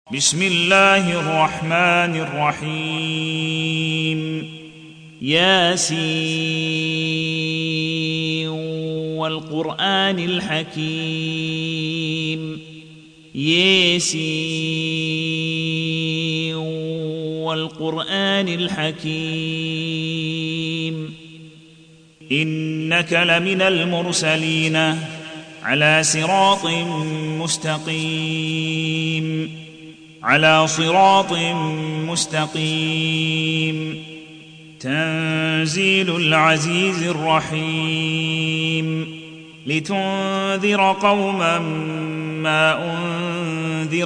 بسم الله الرحمن الرحيم ياسين والقرآن الحكيم ياسين والقرآن الحكيم إنك لمن المرسلين على صراط مستقيم على صراط مستقيم تنزيل العزيز الرحيم لتنذر قوما ما أنذر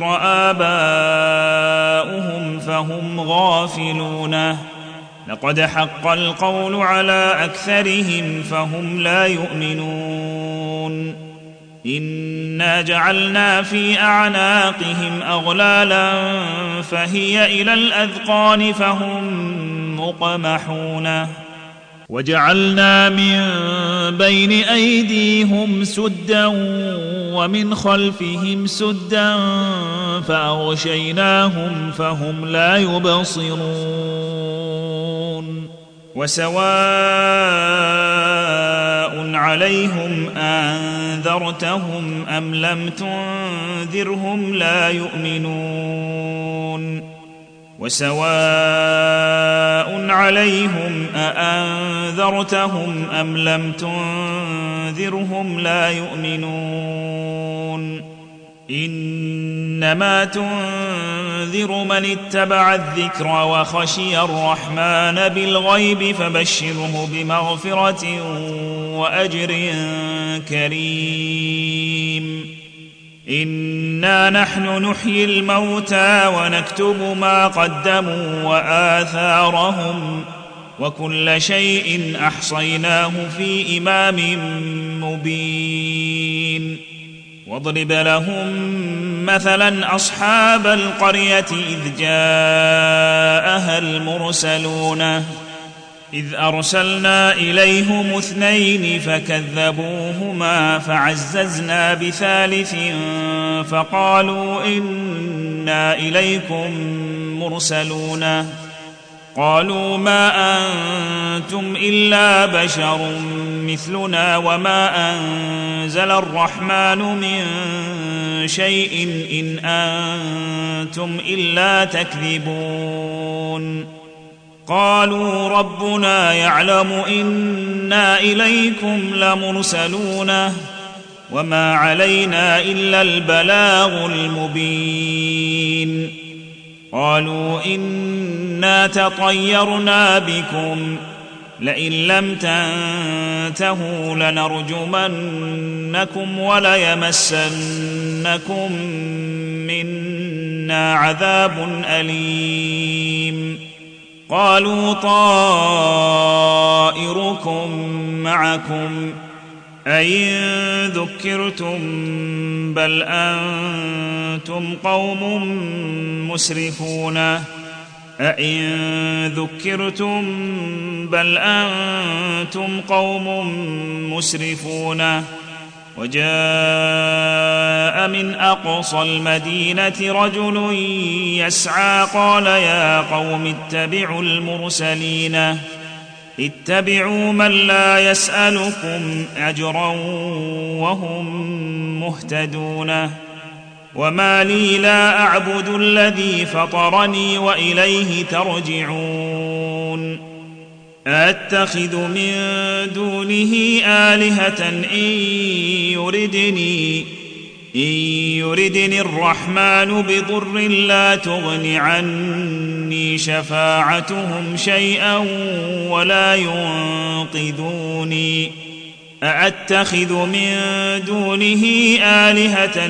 آباؤهم فهم غافلون لقد حق القول على أكثرهم فهم لا يؤمنون إنا جعلنا في أعناقهم أغلالا فهي إلى الأذقان فهم مقمحون وجعلنا من بين أيديهم سدا ومن خلفهم سدا فأغشيناهم فهم لا يبصرون وسواء عليهم أنذرتهم أم لم تنذرهم لا يؤمنون وسواء عليهم أأنذرتهم أم لم تنذرهم لا يؤمنون إنما تنذر من اتبع الذكر وخشي الرحمن بالغيب فبشره بمغفرة وأجر كريم إنا نحن نحيي الموتى ونكتب ما قدموا وآثارهم وكل شيء أحصيناه في إمام مبين واضرب لهم مثلا أصحاب القرية إذ جاءها المرسلون إذ أرسلنا إليهم 2 فكذبوهما فعززنا بثالث فقالوا إنا إليكم مرسلون قالوا ما أنتم إلا بشر مثلنا وما أنزل الرحمن من شيء إن أنتم إلا تكذبون قالوا ربنا يعلم إنا إليكم لمرسلون وما علينا إلا البلاغ المبين قالوا إنا تطيرنا بكم لئن لم تنتهوا لنرجمنكم وليمسنكم منا عذاب أليم قالوا طائركم معكم أئن ذكرتم بل أنتم قوم مسرفون أئن ذكرتم بل أنتم قوم مسرفون وجاء من أقصى المدينة رجل يسعى قال يا قوم اتبعوا المرسلين اتبعوا من لا يسألكم أجرا وهم مهتدون وما لي لا أعبد الذي فطرني وإليه ترجعون أتخذ من دونه آلهة إن يردني الرحمن بضر لا تغن عني شفاعتهم شيئا ولا ينقذوني أأتخذ من دونه آلهة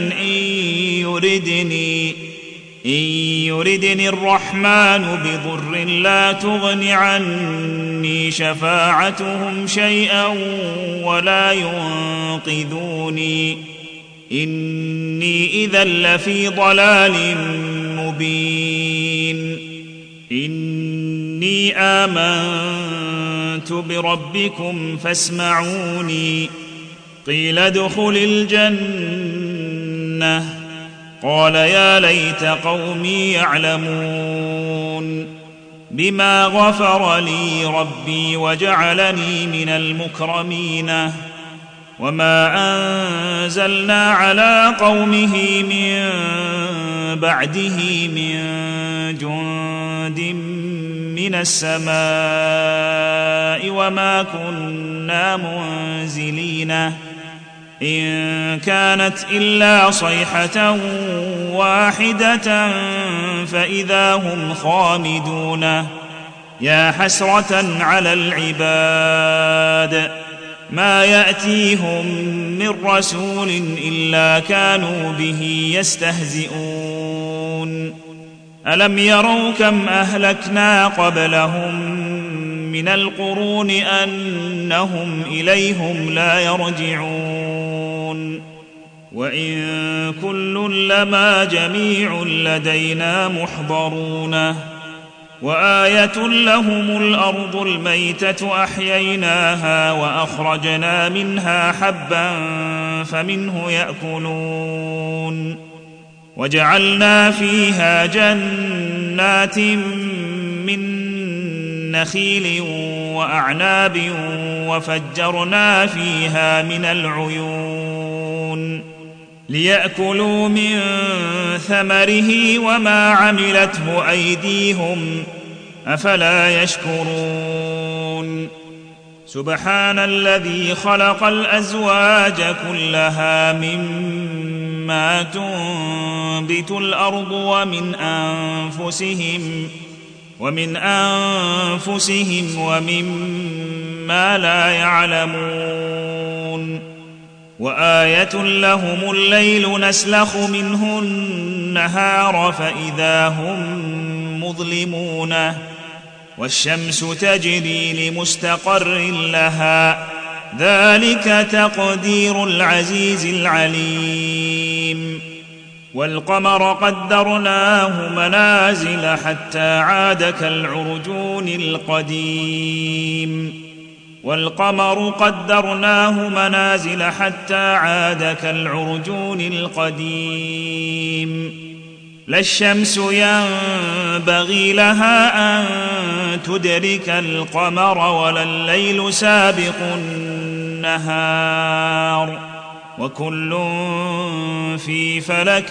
إن يردني الرحمن بضر لا تغن عني شفاعتهم شيئا ولا ينقذوني إني إذا لفي ضلال مبين إني آمنت بربكم فاسمعوني قيل ادخل الجنة قال يا ليت قومي يعلمون بما غفر لي ربي وجعلني من المكرمين وما أنزلنا على قومه من بعده من جند من السماء وما كنا منزلين إن كانت إلا صيحة واحدة فإذا هم خامدون يا حسرة على العباد ما يأتيهم من رسول إلا كانوا به يستهزئون ألم يروا كم أهلكنا قبلهم من القرون أنهم إليهم لا يرجعون وإن كل لما جميع لدينا محضرون وآية لهم الأرض الميتة أحييناها وأخرجنا منها حبا فمنه يأكلون وجعلنا فيها جنات من نخيل وأعناب وفجرنا فيها من العيون ليأكلوا من ثمره وما عملته أيديهم أفلا يشكرون سبحان الذي خلق الأزواج كلها مما تنبت الأرض ومن أنفسهم ومما لا يعلمون وآية لهم الليل نسلخ منه النهار فإذا هم مظلمون والشمس تجري لمستقر لها ذلك تقدير العزيز العليم والقمر قدرناه منازل حتى عاد كالعرجون القديم لا الشمس ينبغي لها أن تدرك القمر ولا الليل سابق النهار وكل في فلك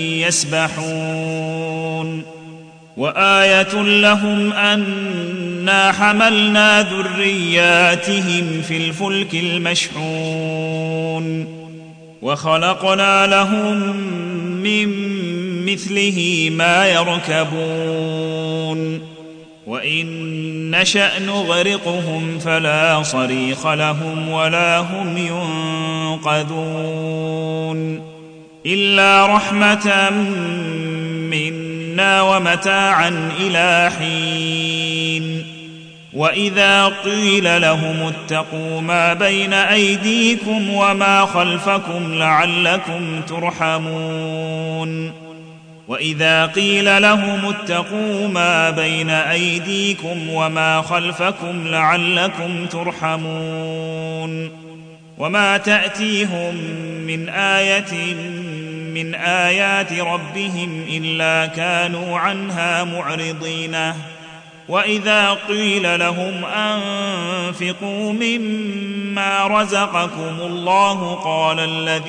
يسبحون وآية لهم أنا حملنا ذرياتهم في الفلك المشحون وخلقنا لهم من مثله ما يركبون وإن نشأ نغرقهم فلا صريخ لهم ولا هم ينقذون إلا رحمة منا ومتاعا إلى حين وإذا قيل لهم اتقوا ما بين أيديكم وما خلفكم لعلكم ترحمون وإذا قيل لهم اتقوا ما بين أيديكم وما خلفكم لعلكم ترحمون وما تأتيهم من آية من آيات ربهم إلا كانوا عنها معرضين وإذا قيل لهم أنفقوا مما رزقكم الله قال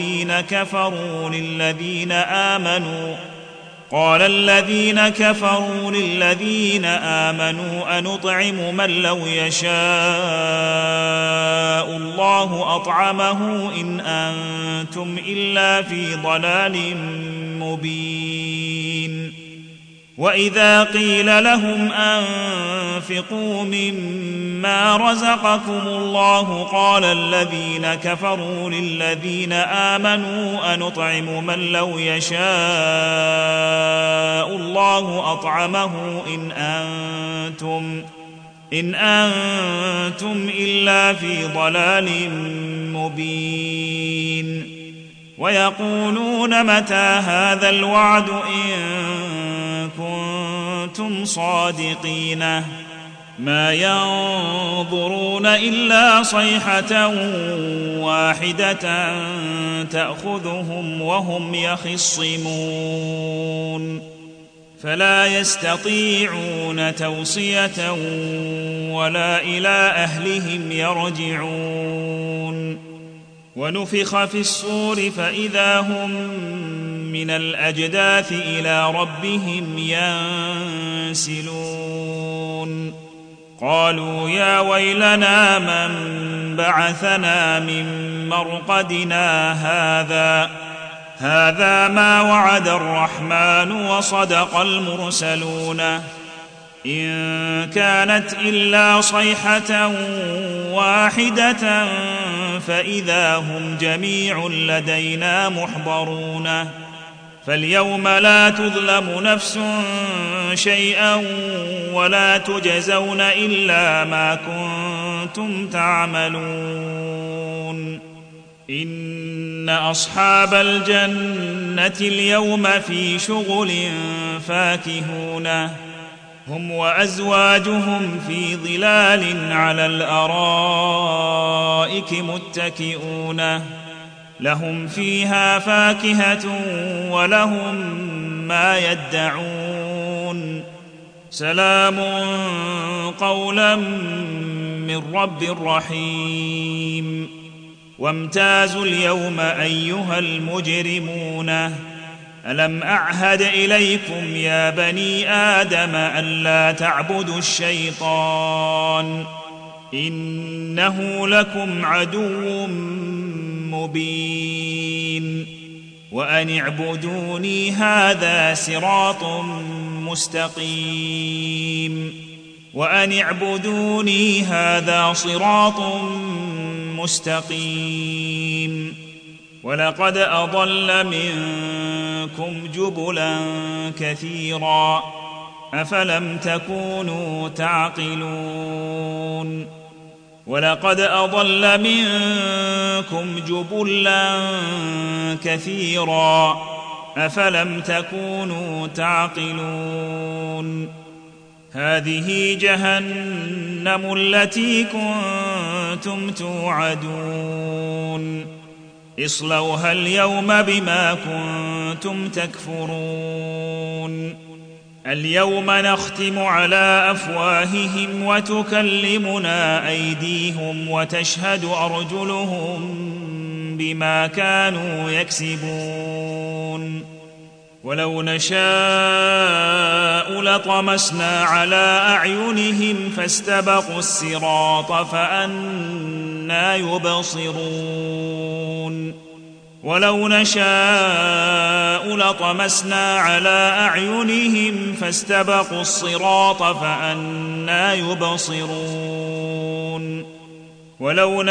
الذين كفروا للذين آمنوا أنطعم من لو يشاء الله أطعمه إن أنتم إلا في ضلال مبين وإذا قيل لهم أنفقوا مما رزقكم الله قال الذين كفروا للذين آمنوا أنطعم من لو يشاء الله أطعمه إن أنتم إلا في ضلال مبين ويقولون متى هذا الوعد إن كنتم صادقين ما ينظرون إلا صيحة واحدة تأخذهم وهم يخصمون فلا يستطيعون توصية ولا إلى أهلهم يرجعون ونفخ في الصور فإذا هم من الأجداث إلى ربهم ينسلون قالوا يا ويلنا من بعثنا من مرقدنا هذا ما وعد الرحمن وصدق المرسلون إن كانت إلا صيحة واحدة فإذا هم جميع لدينا محضرون فاليوم لا تظلم نفس شيئا ولا تجزون إلا ما كنتم تعملون إن أصحاب الجنة اليوم في شغل فاكهون هم وأزواجهم في ظلال على الأرائك متكئون لهم فيها فاكهة ولهم ما يدعون سلام قولا من رب رحيم وامتازوا اليوم أيها المجرمون ألم أعهد إليكم يا بني آدم ألا تعبدوا الشيطان إنه لكم عدو مبين وأن اعبدوني هذا صراط مستقيم ولقد أضل منكم جبلا كثيرا أفلم تكونوا تعقلون هذه جهنم التي كنتم توعدون اصلوها اليوم بما كنتم تكفرون اليوم نختم على أفواههم وتكلمنا أيديهم وتشهد أرجلهم بما كانوا يكسبون ولو نشاء لطمسنا على أعينهم فاستبقوا الصراط فأنى يبصرون ولو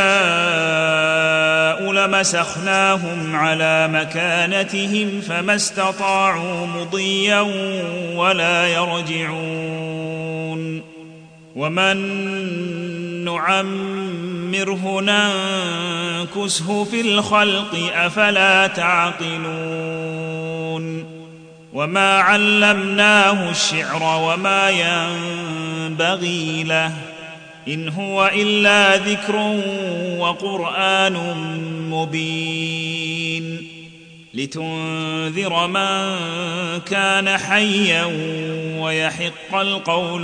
نشاء لمسخناهم على مكانتهم فما استطاعوا مضيا ولا يرجعون ومن نعمره ننكسه في الخلق أفلا تعقلون وما علمناه الشعر وما ينبغي له إن هو إلا ذكر وقرآن مبين لتنذر من كان حيا ويحق القول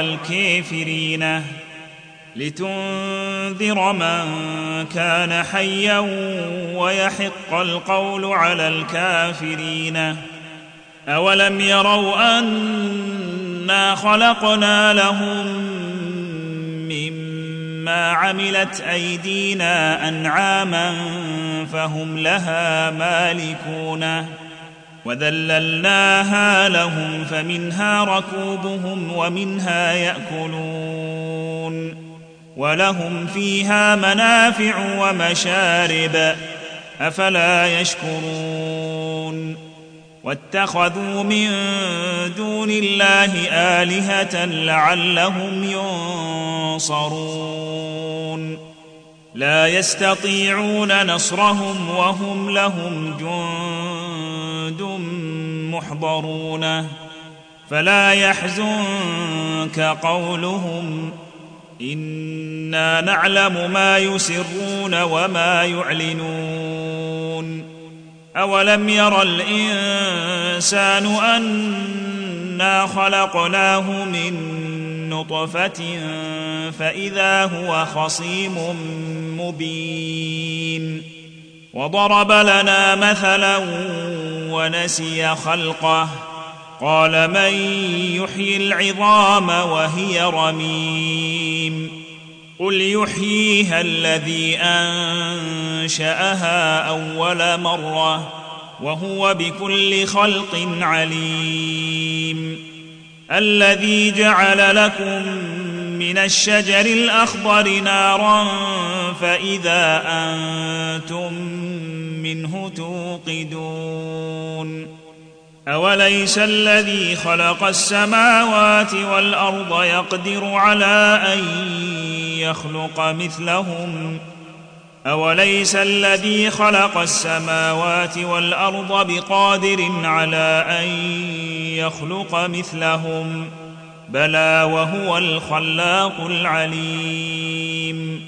على الكافرين أولم يروا أنا خلقنا لهم مما عملت أيدينا أنعاما فهم لها مالكون وذللناها لهم فمنها ركوبهم ومنها يأكلون ولهم فيها منافع ومشارب أفلا يشكرون واتخذوا من دون الله آلهة لعلهم ينصرون لا يستطيعون نصرهم وهم لهم جند محضرون فلا يحزنك قولهم إنا نعلم ما يسرون وما يعلنون أولم ير الإنسان أنا خلقناه من نطفة فإذا هو خصيم مبين وضرب لنا مثلا ونسي خلقه قال من يحيي العظام وهي رميم قل يحييها الذي أنشأها أول مرة وهو بكل خلق عليم الذي جعل لكم من الشجر الأخضر نارا فإذا أنتم منه توقدون أوليس الذي خلق السماوات والأرض يقدر على أن يخلق مثلهم أوليس الذي خلق السماوات والأرض بقادر على أن يخلق مثلهم بلى وهو الخلاق العليم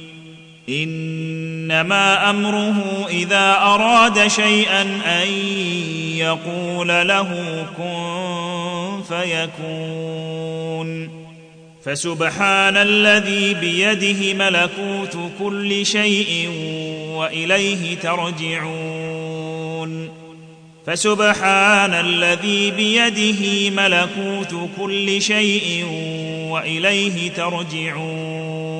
إنما أمره إذا أراد شيئا أن يقول له كن فيكون فسبحان الذي بيده ملكوت كل شيء وإليه ترجعون فسبحان الذي بيده ملكوت كل شيء وإليه ترجعون